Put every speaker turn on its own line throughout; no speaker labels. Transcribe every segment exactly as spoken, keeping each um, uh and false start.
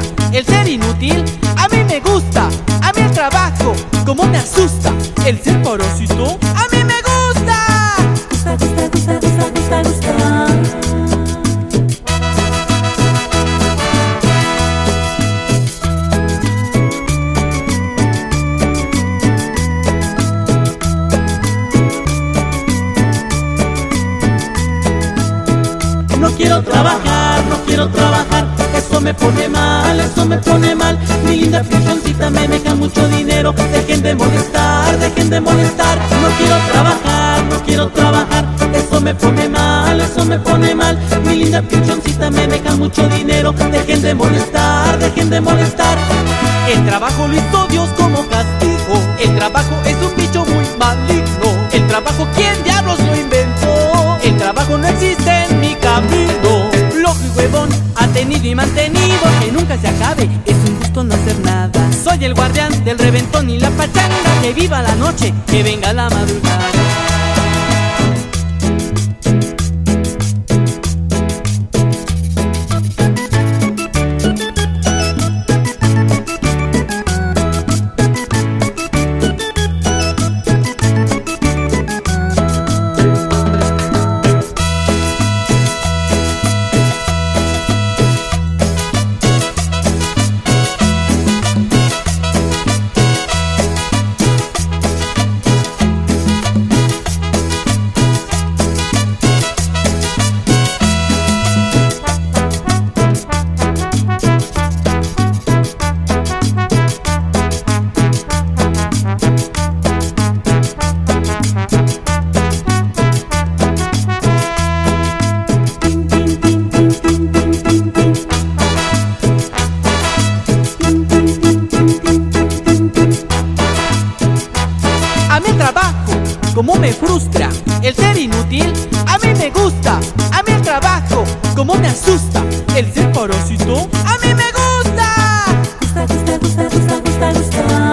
el ser inútil. A mí me gusta, a mí el trabajo, como me asusta. El ser parásito, a mí me gusta.
Gusta, gusta, gusta, gusta, gusta, gusta.
No quiero trabajar, no quiero trabajar, eso me pone mal, eso me pone mal. Mi linda pichoncita me deja mucho dinero, dejen de molestar, dejen de molestar. No quiero trabajar, no quiero trabajar, eso me pone mal, eso me pone mal. Mi linda pichoncita me deja mucho dinero, dejen de molestar, dejen de molestar.
El trabajo lo hizo Dios como castigo. El trabajo es un bicho muy maligno. El trabajo, ¿quién diablos lo inventó? El trabajo no existe en mi camino. Flojo y huevón, atenido y mantenido, que nunca se acabe, es un gusto no hacer nada. Soy el guardián del reventón y la pachanga. Que viva la noche, que venga la madrugada. Cómo me frustra el ser inútil. A mí me gusta, a mí el trabajo, cómo me asusta. El ser parásito, a mí me gusta.
Gusta, gusta, gusta, gusta, gusta, gusta.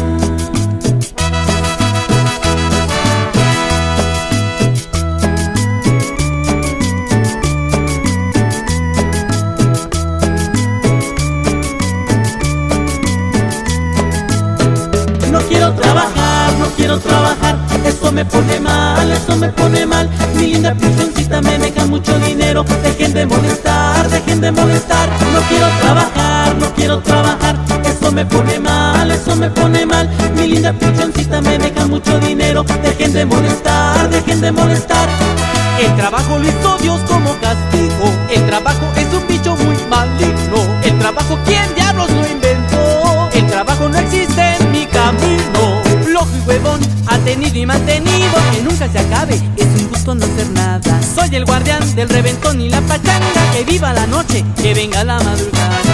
No quiero trabajar, no quiero trabajar, eso me pone mal, eso me pone mal. Mi linda pichoncita me deja mucho dinero, dejen de molestar, dejen de molestar. No quiero trabajar, no quiero trabajar, eso me pone mal, eso me pone mal. Mi linda pichoncita me deja mucho dinero, dejen de molestar, dejen de molestar.
El trabajo lo hizo Dios como castigo. El trabajo es un bicho muy maligno. El trabajo, ¿quién diablos lo inventó? El trabajo no existe en mi camino. Flojo y huevón, atenido y mantenido, que nunca se acabe, es un gusto no hacer nada. Soy el guardián del reventón y la pachanga. Que viva la noche, que venga la madrugada.